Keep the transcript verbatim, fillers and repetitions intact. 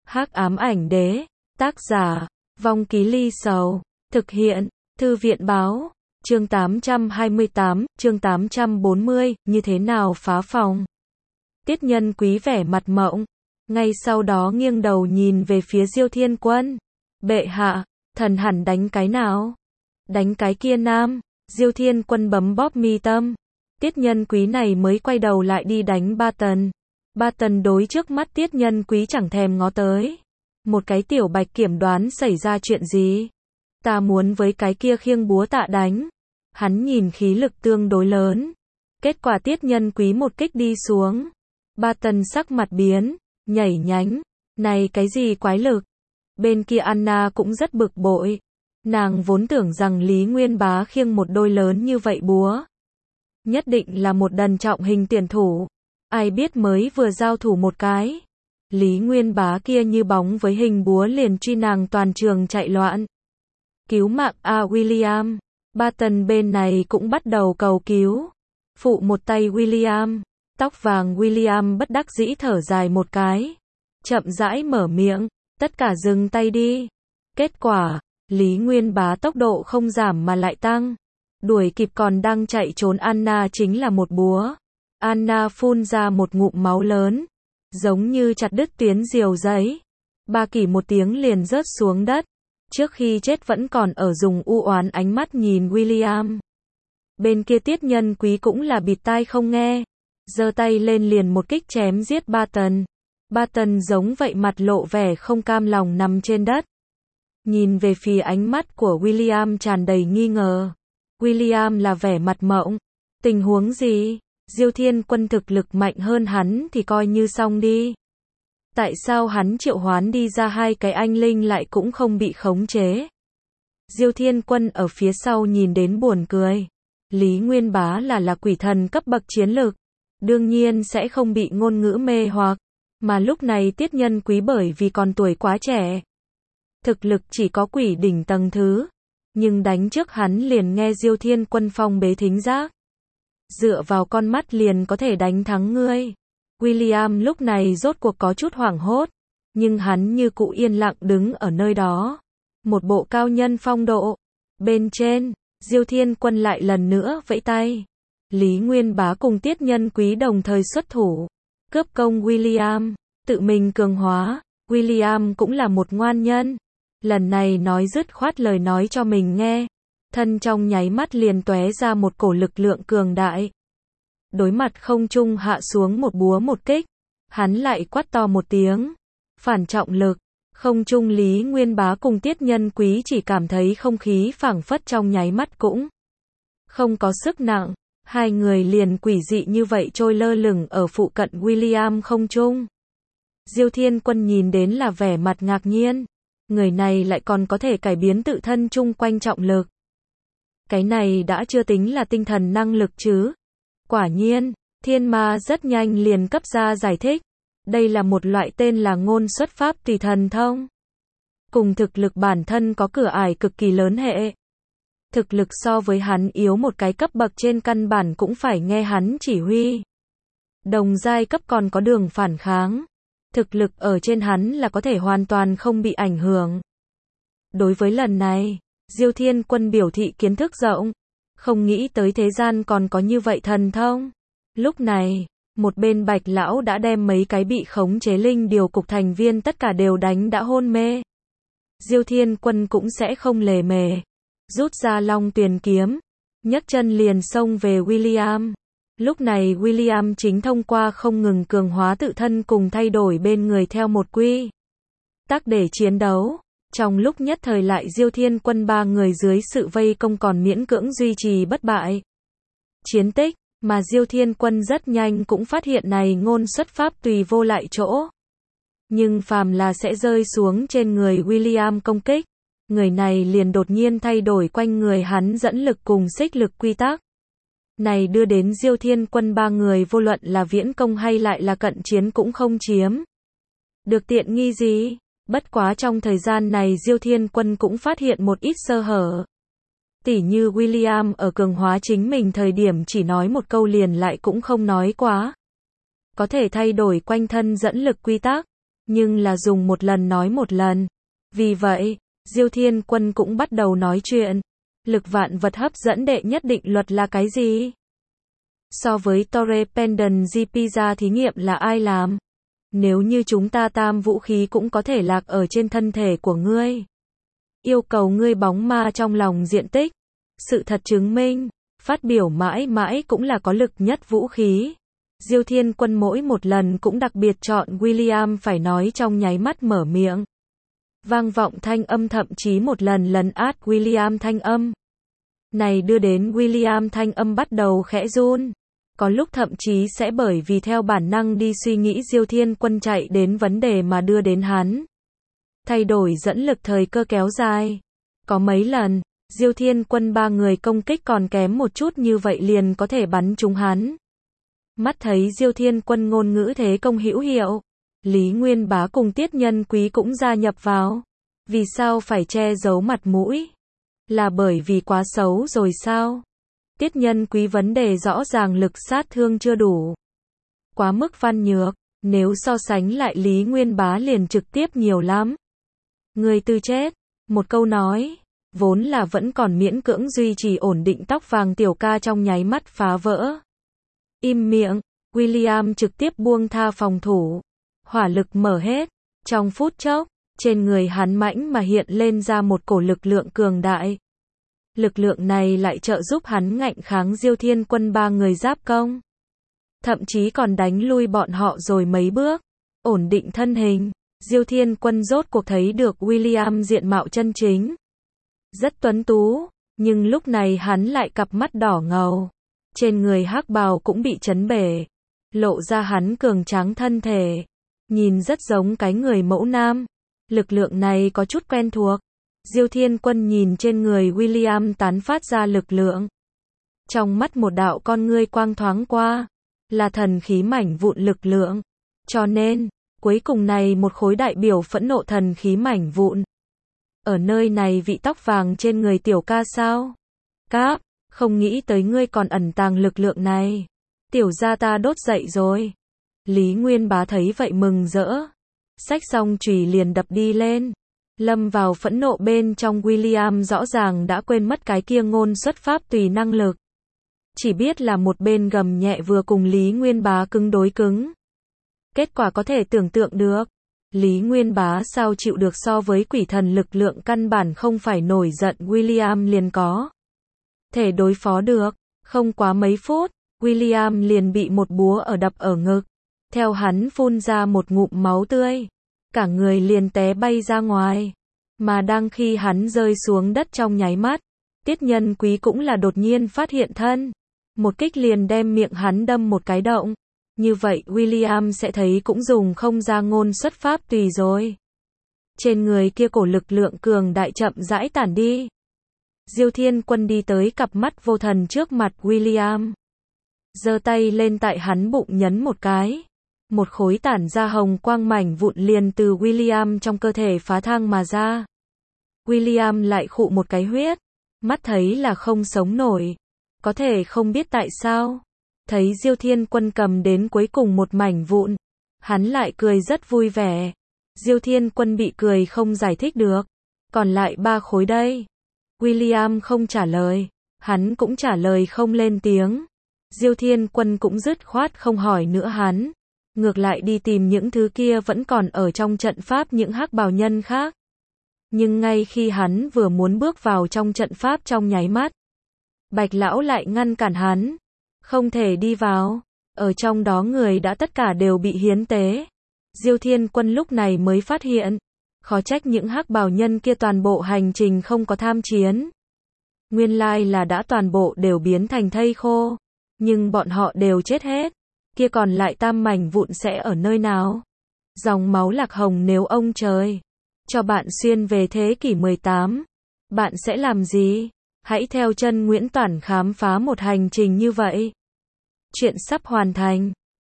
Hắc ám ảnh đế, tác giả, Vong Ký Ly Sầu, thực hiện, Thư viện báo, chương tám trăm hai mươi tám, chương tám trăm bốn mươi, như thế nào phá phòng. Tiết Nhân Quý vẻ mặt mộng, ngay sau đó nghiêng đầu nhìn về phía Diêu Thiên Quân. Bệ hạ, thần hẳn đánh cái nào? Đánh cái kia nam. Diêu Thiên Quân bấm bóp mi tâm. Tiết Nhân Quý này mới quay đầu lại đi đánh Ba Tần. Ba Tần đối trước mắt Tiết Nhân Quý chẳng thèm ngó tới. Một cái tiểu bạch kiểm đoán xảy ra chuyện gì? Ta muốn với cái kia khiêng búa tạ đánh. Hắn nhìn khí lực tương đối lớn. Kết quả Tiết Nhân Quý một kích đi xuống. Ba Tần sắc mặt biến, nhảy nhánh. Này cái gì quái lực? Bên kia Anna cũng rất bực bội. Nàng vốn tưởng rằng Lý Nguyên Bá khiêng một đôi lớn như vậy búa. Nhất định là một đần trọng hình tuyển thủ. Ai biết mới vừa giao thủ một cái. Lý Nguyên Bá kia như bóng với hình búa liền truy nàng toàn trường chạy loạn. Cứu mạng a William. Ba Tần bên này cũng bắt đầu cầu cứu. Phụ một tay William. Tóc vàng William bất đắc dĩ thở dài một cái. Chậm rãi mở miệng. Tất cả dừng tay đi. Kết quả, Lý Nguyên Bá tốc độ không giảm mà lại tăng. Đuổi kịp còn đang chạy trốn Anna chính là một búa. Anna phun ra một ngụm máu lớn. Giống như chặt đứt tuyến diều giấy. Ba kỷ một tiếng liền rớt xuống đất. Trước khi chết vẫn còn ở dùng u oán ánh mắt nhìn William. Bên kia Tiết Nhân Quý cũng là bịt tai không nghe. Giơ tay lên liền một kích chém giết Ba Tần. Ba Tần giống vậy mặt lộ vẻ không cam lòng nằm trên đất. Nhìn về phía ánh mắt của William tràn đầy nghi ngờ. William là vẻ mặt mộng. Tình huống gì? Diêu Thiên Quân thực lực mạnh hơn hắn thì coi như xong đi. Tại sao hắn triệu hoán đi ra hai cái anh linh lại cũng không bị khống chế? Diêu Thiên Quân ở phía sau nhìn đến buồn cười. Lý Nguyên Bá là là quỷ thần cấp bậc chiến lực. Đương nhiên sẽ không bị ngôn ngữ mê hoặc. Mà lúc này Tiết Nhân Quý bởi vì còn tuổi quá trẻ. Thực lực chỉ có quỷ đỉnh tầng thứ. Nhưng đánh trước hắn liền nghe Diêu Thiên Quân phong bế thính giác. Dựa vào con mắt liền có thể đánh thắng ngươi. William lúc này rốt cuộc có chút hoảng hốt. Nhưng hắn như cụ yên lặng đứng ở nơi đó. Một bộ cao nhân phong độ. Bên trên, Diêu Thiên Quân lại lần nữa vẫy tay. Lý Nguyên Bá cùng Tiết Nhân Quý đồng thời xuất thủ. Cướp công William. Tự mình cường hóa. William cũng là một ngoan nhân. Lần này nói dứt khoát lời nói cho mình nghe. Thân trong nháy mắt liền tóe ra một cổ lực lượng cường đại. Đối mặt không trung hạ xuống một búa một kích. Hắn lại quát to một tiếng. Phản trọng lực. Không trung Lý Nguyên Bá cùng Tiết Nhân Quý chỉ cảm thấy không khí phảng phất trong nháy mắt cũng không có sức nặng. Hai người liền quỷ dị như vậy trôi lơ lửng ở phụ cận William không trung. Diêu Thiên Quân nhìn đến là vẻ mặt ngạc nhiên. Người này lại còn có thể cải biến tự thân chung quanh trọng lực. Cái này đã chưa tính là tinh thần năng lực chứ. Quả nhiên, Thiên Ma rất nhanh liền cấp ra giải thích. Đây là một loại tên là ngôn xuất pháp tùy thần thông. Cùng thực lực bản thân có cửa ải cực kỳ lớn hệ. Thực lực so với hắn yếu một cái cấp bậc trên căn bản cũng phải nghe hắn chỉ huy. Đồng giai cấp còn có đường phản kháng. Thực lực ở trên hắn là có thể hoàn toàn không bị ảnh hưởng. Đối với lần này, Diêu Thiên Quân biểu thị kiến thức rộng. Không nghĩ tới thế gian còn có như vậy thần thông. Lúc này, một bên Bạch Lão đã đem mấy cái bị khống chế linh điều cục thành viên tất cả đều đánh đã hôn mê. Diêu Thiên Quân cũng sẽ không lề mề. Rút ra Long Tuyền kiếm. Nhấc chân liền xông về William. Lúc này William chính thông qua không ngừng cường hóa tự thân cùng thay đổi bên người theo một quy tắc để chiến đấu. Trong lúc nhất thời lại Diêu Thiên Quân ba người dưới sự vây công còn miễn cưỡng duy trì bất bại. Chiến tích, mà Diêu Thiên Quân rất nhanh cũng phát hiện này ngôn xuất pháp tùy vô lại chỗ. Nhưng phàm là sẽ rơi xuống trên người William công kích. Người này liền đột nhiên thay đổi quanh người hắn dẫn lực cùng xích lực quy tắc. Này đưa đến Diêu Thiên Quân ba người vô luận là viễn công hay lại là cận chiến cũng không chiếm được tiện nghi gì. Bất quá trong thời gian này Diêu Thiên Quân cũng phát hiện một ít sơ hở. Tỉ như William ở cường hóa chính mình thời điểm chỉ nói một câu liền lại cũng không nói quá. Có thể thay đổi quanh thân dẫn lực quy tắc. nhưng là dùng một lần nói một lần. Vì vậy, Diêu Thiên Quân cũng bắt đầu nói chuyện. Lực vạn vật hấp dẫn đệ nhất định luật là cái gì? So với Torre Pendant G Pizza thí nghiệm là ai làm? Nếu như chúng ta tam vũ khí cũng có thể lạc ở trên thân thể của ngươi. Yêu cầu ngươi bóng ma trong lòng diện tích. Sự thật chứng minh, phát biểu mãi mãi cũng là có lực nhất vũ khí. Diêu Thiên Quân mỗi một lần cũng đặc biệt chọn William phải nói trong nháy mắt mở miệng. Vang vọng thanh âm thậm chí một lần lấn át William thanh âm. Này đưa đến William thanh âm bắt đầu khẽ run. Có lúc thậm chí sẽ bởi vì theo bản năng đi suy nghĩ Diêu Thiên Quân chạy đến vấn đề mà đưa đến hắn. Thay đổi dẫn lực thời cơ kéo dài. Có mấy lần, Diêu Thiên Quân ba người công kích còn kém một chút như vậy liền có thể bắn trúng hắn. Mắt thấy Diêu Thiên Quân ngôn ngữ thế công hữu hiệu. Lý Nguyên Bá cùng Tiết Nhân Quý cũng gia nhập vào. Vì sao phải che giấu mặt mũi? Là bởi vì quá xấu rồi sao? Tiết Nhân Quý vấn đề rõ ràng lực sát thương chưa đủ. Quá mức văn nhược, nếu so sánh lại Lý Nguyên Bá liền trực tiếp nhiều lắm. Người tư chết, một câu nói, vốn là vẫn còn miễn cưỡng duy trì ổn định tóc vàng tiểu ca trong nháy mắt phá vỡ. Im miệng, William trực tiếp buông tha phòng thủ. Hỏa lực mở hết, trong phút chốc, trên người hắn mãnh mà hiện lên ra một cổ lực lượng cường đại. Lực lượng này lại trợ giúp hắn ngạnh kháng Diêu Thiên Quân ba người giáp công. Thậm chí còn đánh lui bọn họ rồi mấy bước. Ổn định thân hình, Diêu Thiên Quân rốt cuộc thấy được William diện mạo chân chính. Rất tuấn tú, nhưng lúc này hắn lại cặp mắt đỏ ngầu. Trên người hắc bào cũng bị chấn bể. Lộ ra hắn cường tráng thân thể. Nhìn rất giống cái người mẫu nam. Lực lượng này có chút quen thuộc. Diêu Thiên Quân nhìn trên người William tán phát ra lực lượng. Trong mắt một đạo con ngươi quang thoáng qua. Là thần khí mảnh vụn lực lượng. Cho nên, cuối cùng này một khối đại biểu phẫn nộ thần khí mảnh vụn. Ở nơi này vị tóc vàng trên người tiểu ca sao? Cáp, không nghĩ tới ngươi còn ẩn tàng lực lượng này. Tiểu gia ta đốt dậy rồi. Lý Nguyên Bá thấy vậy mừng rỡ. Xách xong chùy liền đập đi lên. Lâm vào phẫn nộ bên trong William rõ ràng đã quên mất cái kia ngôn xuất pháp tùy năng lực. Chỉ biết là một bên gầm nhẹ vừa cùng Lý Nguyên Bá cứng đối cứng. Kết quả có thể tưởng tượng được. Lý Nguyên Bá sao chịu được so với quỷ thần lực lượng căn bản không phải nổi giận William liền có. Thể đối phó được. Không quá mấy phút, William liền bị một búa ở đập ở ngực. Theo hắn phun ra một ngụm máu tươi. Cả người liền té bay ra ngoài. Mà đang khi hắn rơi xuống đất trong nháy mắt, Tiết Nhân Quý cũng là đột nhiên phát hiện thân. Một kích liền đem miệng hắn đâm một cái động. Như vậy William sẽ thấy cũng dùng không ra ngôn xuất pháp tùy rồi. Trên người kia cổ lực lượng cường đại chậm rãi tản đi. Diêu Thiên Quân đi tới cặp mắt vô thần trước mặt William. Giơ tay lên tại hắn bụng nhấn một cái. Một khối tản ra hồng quang mảnh vụn liền từ William trong cơ thể phá thang mà ra. William lại khụ một cái huyết. Mắt thấy là không sống nổi. Có thể không biết tại sao. Thấy Diêu Thiên Quân cầm đến cuối cùng một mảnh vụn. Hắn lại cười rất vui vẻ. Diêu Thiên Quân bị cười không giải thích được. Còn lại ba khối đây. William không trả lời. Hắn cũng trả lời không lên tiếng. Diêu Thiên Quân cũng dứt khoát không hỏi nữa hắn. Ngược lại đi tìm những thứ kia vẫn còn ở trong trận pháp những hắc bào nhân khác. Nhưng ngay khi hắn vừa muốn bước vào trong trận pháp trong nháy mắt, Bạch lão lại ngăn cản hắn. Không thể đi vào. Ở trong đó người đã tất cả đều bị hiến tế. Diêu Thiên Quân lúc này mới phát hiện. Khó trách những hắc bào nhân kia toàn bộ hành trình không có tham chiến. Nguyên lai là đã toàn bộ đều biến thành thây khô. Nhưng bọn họ đều chết hết. Kia còn lại tam mảnh vụn sẽ ở nơi nào? Dòng máu lạc hồng nếu ông trời cho bạn xuyên về thế kỷ mười tám, bạn sẽ làm gì? Hãy theo chân Nguyễn Toản khám phá một hành trình như vậy. Chuyện sắp hoàn thành.